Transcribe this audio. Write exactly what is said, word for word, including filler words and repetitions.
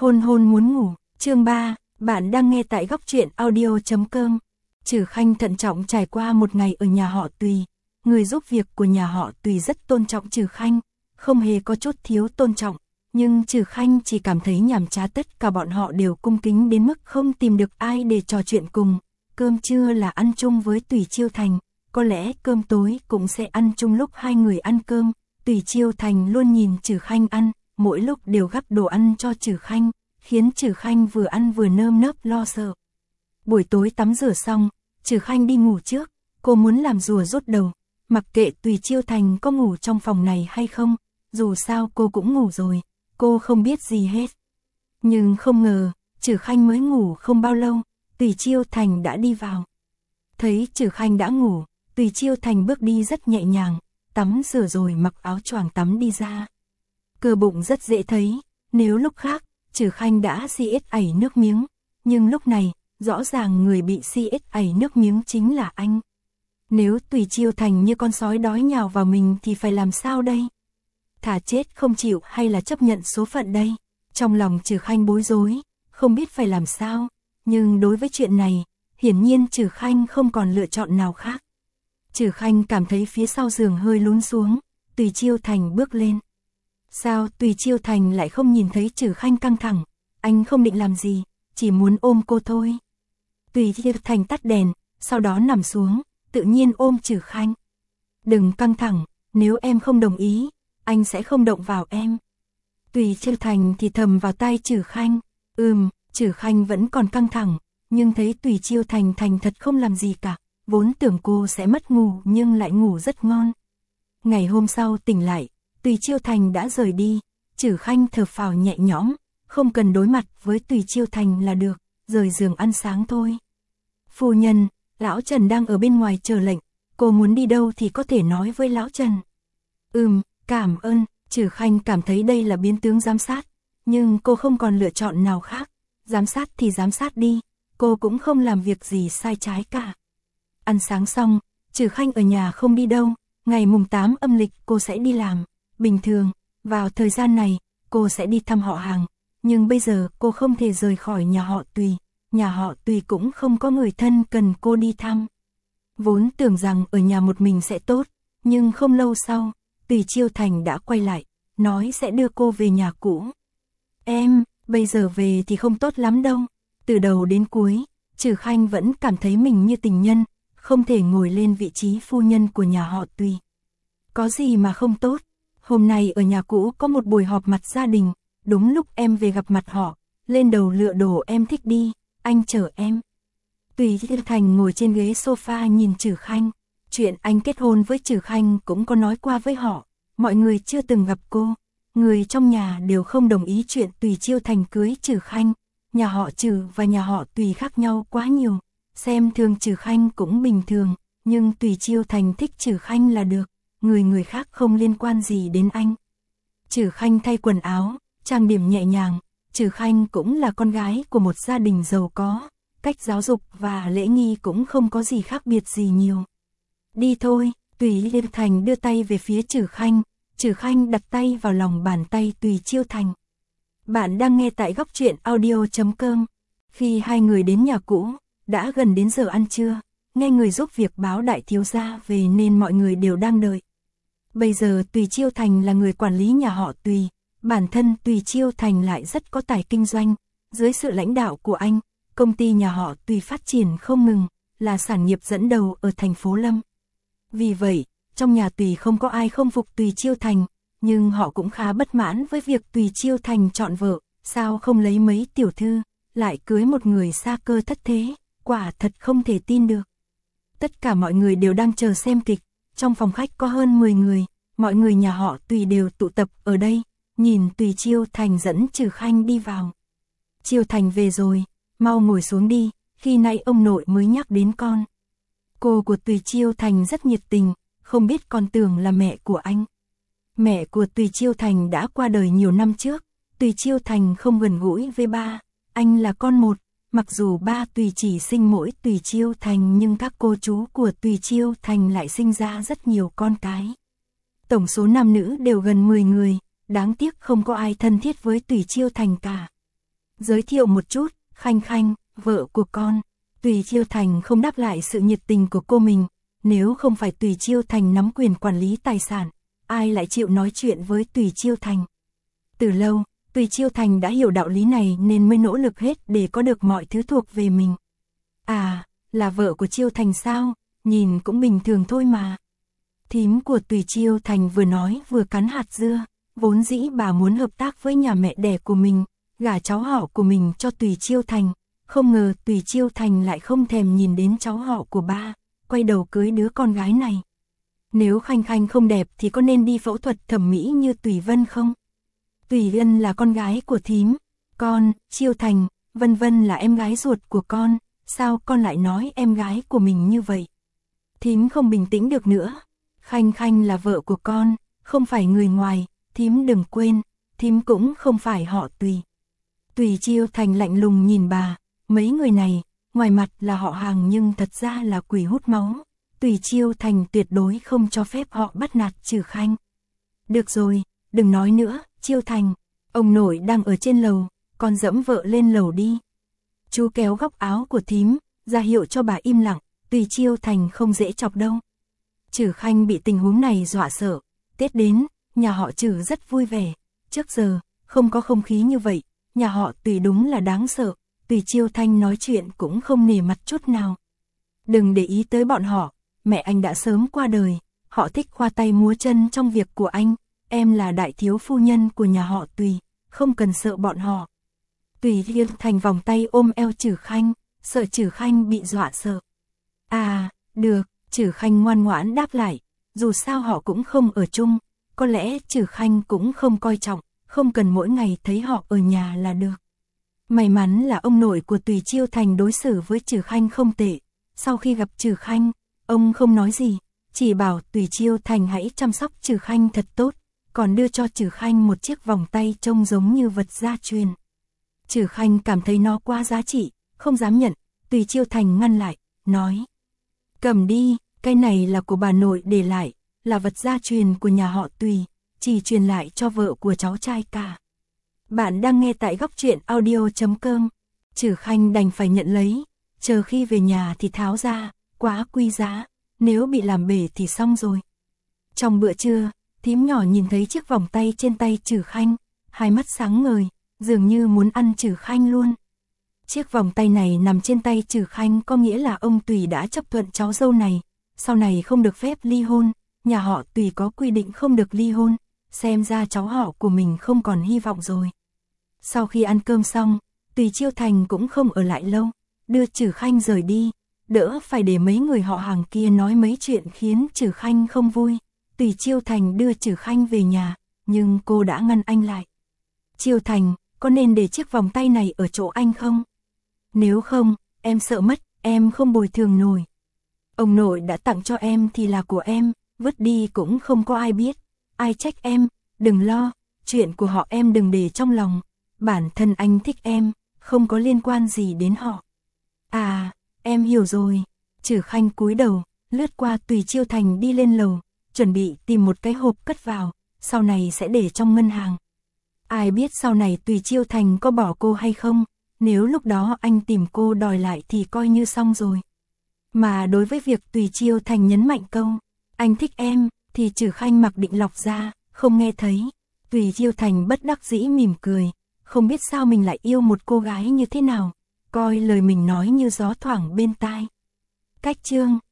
Hôn hôn muốn ngủ, chương ba, bạn đang nghe tại góc truyện audio chấm com. Trử Khanh thận trọng trải qua một ngày ở nhà họ Tùy, người giúp việc của nhà họ Tùy rất tôn trọng Trử Khanh, không hề có chút thiếu tôn trọng, nhưng Trử Khanh chỉ cảm thấy nhàm chán, tất cả bọn họ đều cung kính đến mức không tìm được ai để trò chuyện cùng. Cơm trưa là ăn chung với Tùy Chiêu Thành, có lẽ cơm tối cũng sẽ ăn chung lúc hai người ăn cơm. Tùy Chiêu Thành luôn nhìn Trử Khanh ăn, mỗi lúc đều gắp đồ ăn cho Trử Khanh, khiến Trử Khanh vừa ăn vừa nơm nớp lo sợ. Buổi tối tắm rửa xong, Trử Khanh đi ngủ trước, cô muốn làm rùa rút đầu, mặc kệ Tùy Chiêu Thành có ngủ trong phòng này hay không, dù sao cô cũng ngủ rồi, cô không biết gì hết. Nhưng không ngờ, Trử Khanh mới ngủ không bao lâu, Tùy Chiêu Thành đã đi vào. Thấy Trử Khanh đã ngủ, Tùy Chiêu Thành bước đi rất nhẹ nhàng, tắm rửa rồi mặc áo choàng tắm đi ra. Cơ bụng rất dễ thấy, nếu lúc khác, Trử Khanh đã si ết ảy nước miếng, nhưng lúc này, rõ ràng người bị si ết ảy nước miếng chính là anh. Nếu Tùy Chiêu Thành như con sói đói nhào vào mình thì phải làm sao đây? Thả chết không chịu hay là chấp nhận số phận đây? Trong lòng Trử Khanh bối rối, không biết phải làm sao, nhưng đối với chuyện này, hiển nhiên Trử Khanh không còn lựa chọn nào khác. Trử Khanh cảm thấy phía sau giường hơi lún xuống, Tùy Chiêu Thành bước lên. Sao Tùy Chiêu Thành lại không nhìn thấy Trử Khanh căng thẳng, anh không định làm gì, chỉ muốn ôm cô thôi. Tùy Chiêu Thành tắt đèn, sau đó nằm xuống, tự nhiên ôm Trử Khanh. Đừng căng thẳng, nếu em không đồng ý, anh sẽ không động vào em. Tùy Chiêu Thành thì thầm vào tai Trử Khanh, ừm, Trử Khanh vẫn còn căng thẳng, nhưng thấy Tùy Chiêu Thành thành thật không làm gì cả, vốn tưởng cô sẽ mất ngủ nhưng lại ngủ rất ngon. Ngày hôm sau tỉnh lại, Tùy Chiêu Thành đã rời đi, Trử Khanh thở phào nhẹ nhõm, không cần đối mặt với Tùy Chiêu Thành là được, rời giường ăn sáng thôi. Phu nhân, lão Trần đang ở bên ngoài chờ lệnh, cô muốn đi đâu thì có thể nói với lão Trần. Ừm, cảm ơn, Trử Khanh cảm thấy đây là biến tướng giám sát, nhưng cô không còn lựa chọn nào khác, giám sát thì giám sát đi, cô cũng không làm việc gì sai trái cả. Ăn sáng xong, Trử Khanh ở nhà không đi đâu, ngày mùng tám âm lịch cô sẽ đi làm. Bình thường, vào thời gian này, cô sẽ đi thăm họ hàng, nhưng bây giờ cô không thể rời khỏi nhà họ Tùy, nhà họ Tùy cũng không có người thân cần cô đi thăm. Vốn tưởng rằng ở nhà một mình sẽ tốt, nhưng không lâu sau, Tùy Chiêu Thành đã quay lại, nói sẽ đưa cô về nhà cũ. Em, bây giờ về thì không tốt lắm đâu, từ đầu đến cuối, Trử Khanh vẫn cảm thấy mình như tình nhân, không thể ngồi lên vị trí phu nhân của nhà họ Tùy. Có gì mà không tốt? Hôm nay ở nhà cũ có một buổi họp mặt gia đình, đúng lúc em về gặp mặt họ, lên đầu lựa đồ em thích đi, anh chở em. Tùy Chiêu Thành ngồi trên ghế sofa nhìn Trử Khanh, chuyện anh kết hôn với Trử Khanh cũng có nói qua với họ, mọi người chưa từng gặp cô, người trong nhà đều không đồng ý chuyện Tùy Chiêu Thành cưới Trử Khanh, nhà họ Trử và nhà họ Tùy khác nhau quá nhiều, xem thường Trử Khanh cũng bình thường, nhưng Tùy Chiêu Thành thích Trử Khanh là được. Người người khác không liên quan gì đến anh. Trử Khanh thay quần áo, trang điểm nhẹ nhàng, Trử Khanh cũng là con gái của một gia đình giàu có, cách giáo dục và lễ nghi cũng không có gì khác biệt gì nhiều. Đi thôi, Tùy Chiêu Thành đưa tay về phía Trử Khanh, Trử Khanh đặt tay vào lòng bàn tay Tùy Chiêu Thành. Bạn đang nghe tại góc truyện audio chấm com. Khi hai người đến nhà cũ, đã gần đến giờ ăn trưa, nghe người giúp việc báo đại thiếu gia về nên mọi người đều đang đợi. Bây giờ Tùy Chiêu Thành là người quản lý nhà họ Tùy, bản thân Tùy Chiêu Thành lại rất có tài kinh doanh, dưới sự lãnh đạo của anh, công ty nhà họ Tùy phát triển không ngừng, là sản nghiệp dẫn đầu ở thành phố Lâm. Vì vậy, trong nhà Tùy không có ai không phục Tùy Chiêu Thành, nhưng họ cũng khá bất mãn với việc Tùy Chiêu Thành chọn vợ, sao không lấy mấy tiểu thư, lại cưới một người xa cơ thất thế, quả thật không thể tin được. Tất cả mọi người đều đang chờ xem kịch. Trong phòng khách có hơn mười người, mọi người nhà họ Tùy đều tụ tập ở đây, nhìn Tùy Chiêu Thành dẫn Trử Khanh đi vào. Chiêu Thành về rồi, mau ngồi xuống đi, khi nãy ông nội mới nhắc đến con. Cô của Tùy Chiêu Thành rất nhiệt tình, không biết còn tưởng là mẹ của anh. Mẹ của Tùy Chiêu Thành đã qua đời nhiều năm trước, Tùy Chiêu Thành không gần gũi với ba, anh là con một. Mặc dù ba Tùy chỉ sinh mỗi Tùy Chiêu Thành nhưng các cô chú của Tùy Chiêu Thành lại sinh ra rất nhiều con cái. Tổng số nam nữ đều gần mười người, đáng tiếc không có ai thân thiết với Tùy Chiêu Thành cả. Giới thiệu một chút, Khanh Khanh, vợ của con. Tùy Chiêu Thành không đáp lại sự nhiệt tình của cô mình, nếu không phải Tùy Chiêu Thành nắm quyền quản lý tài sản, ai lại chịu nói chuyện với Tùy Chiêu Thành. Từ lâu, Tùy Chiêu Thành đã hiểu đạo lý này nên mới nỗ lực hết để có được mọi thứ thuộc về mình. À, là vợ của Chiêu Thành sao, nhìn cũng bình thường thôi mà. Thím của Tùy Chiêu Thành vừa nói vừa cắn hạt dưa, vốn dĩ bà muốn hợp tác với nhà mẹ đẻ của mình, gả cháu họ của mình cho Tùy Chiêu Thành, không ngờ Tùy Chiêu Thành lại không thèm nhìn đến cháu họ của ba, quay đầu cưới đứa con gái này. Nếu Khanh Khanh không đẹp thì có nên đi phẫu thuật thẩm mỹ như Tùy Vân không? Tùy Vân là con gái của thím, con, Chiêu Thành, Vân Vân là em gái ruột của con, sao con lại nói em gái của mình như vậy? Thím không bình tĩnh được nữa, Khanh Khanh là vợ của con, không phải người ngoài, thím đừng quên, thím cũng không phải họ Tùy. Tùy Chiêu Thành lạnh lùng nhìn bà, mấy người này, ngoài mặt là họ hàng nhưng thật ra là quỷ hút máu. Tùy Chiêu Thành tuyệt đối không cho phép họ bắt nạt Trử Khanh. Được rồi, đừng nói nữa, Chiêu Thành, ông nội đang ở trên lầu, con dẫm vợ lên lầu đi. Chú kéo góc áo của thím, ra hiệu cho bà im lặng, Tùy Chiêu Thành không dễ chọc đâu. Trử Khanh bị tình huống này dọa sợ, Tết đến, nhà họ Trử rất vui vẻ, trước giờ, không có không khí như vậy, nhà họ Tùy đúng là đáng sợ, Tùy Chiêu Thành nói chuyện cũng không nể mặt chút nào. Đừng để ý tới bọn họ, mẹ anh đã sớm qua đời, họ thích khoa tay múa chân trong việc của anh, em là đại thiếu phu nhân của nhà họ Tùy, không cần sợ bọn họ. Tùy Chiêu Thành vòng tay ôm eo Trử Khanh, sợ Trử Khanh bị dọa sợ. À, được, Trử Khanh ngoan ngoãn đáp lại, dù sao họ cũng không ở chung, có lẽ Trử Khanh cũng không coi trọng, không cần mỗi ngày thấy họ ở nhà là được. May mắn là ông nội của Tùy Chiêu Thành đối xử với Trử Khanh không tệ, sau khi gặp Trử Khanh, ông không nói gì, chỉ bảo Tùy Chiêu Thành hãy chăm sóc Trử Khanh thật tốt, còn đưa cho Trử Khanh một chiếc vòng tay trông giống như vật gia truyền. Trử Khanh cảm thấy nó quá giá trị, không dám nhận, Tùy Chiêu Thành ngăn lại, nói: "Cầm đi, cái này là của bà nội để lại, là vật gia truyền của nhà họ Tùy, chỉ truyền lại cho vợ của cháu trai cả." Bạn đang nghe tại góc truyện audio chấm com. Trử Khanh đành phải nhận lấy, chờ khi về nhà thì tháo ra, quá quý giá, nếu bị làm bể thì xong rồi. Trong bữa trưa, thím nhỏ nhìn thấy chiếc vòng tay trên tay Trử Khanh, hai mắt sáng ngời, dường như muốn ăn Trử Khanh luôn. Chiếc vòng tay này nằm trên tay Trử Khanh có nghĩa là ông Tùy đã chấp thuận cháu dâu này, sau này không được phép ly hôn, nhà họ Tùy có quy định không được ly hôn, xem ra cháu họ của mình không còn hy vọng rồi. Sau khi ăn cơm xong, Tùy Chiêu Thành cũng không ở lại lâu, đưa Trử Khanh rời đi, đỡ phải để mấy người họ hàng kia nói mấy chuyện khiến Trử Khanh không vui. Tùy Chiêu Thành đưa Trử Khanh về nhà, nhưng cô đã ngăn anh lại. "Chiêu Thành, có nên để chiếc vòng tay này ở chỗ anh không? Nếu không, em sợ mất, em không bồi thường nổi. Ông nội đã tặng cho em thì là của em, vứt đi cũng không có ai biết, ai trách em, đừng lo, chuyện của họ em đừng để trong lòng, bản thân anh thích em, không có liên quan gì đến họ." "À, em hiểu rồi." Trử Khanh cúi đầu, lướt qua Tùy Chiêu Thành đi lên lầu, chuẩn bị tìm một cái hộp cất vào, sau này sẽ để trong ngân hàng. Ai biết sau này Tùy Chiêu Thành có bỏ cô hay không, nếu lúc đó anh tìm cô đòi lại thì coi như xong rồi. Mà đối với việc Tùy Chiêu Thành nhấn mạnh câu, "Anh thích em", thì Trử Khanh mặc định lọc ra, không nghe thấy. Tùy Chiêu Thành bất đắc dĩ mỉm cười, không biết sao mình lại yêu một cô gái như thế nào, coi lời mình nói như gió thoảng bên tai. Cách chương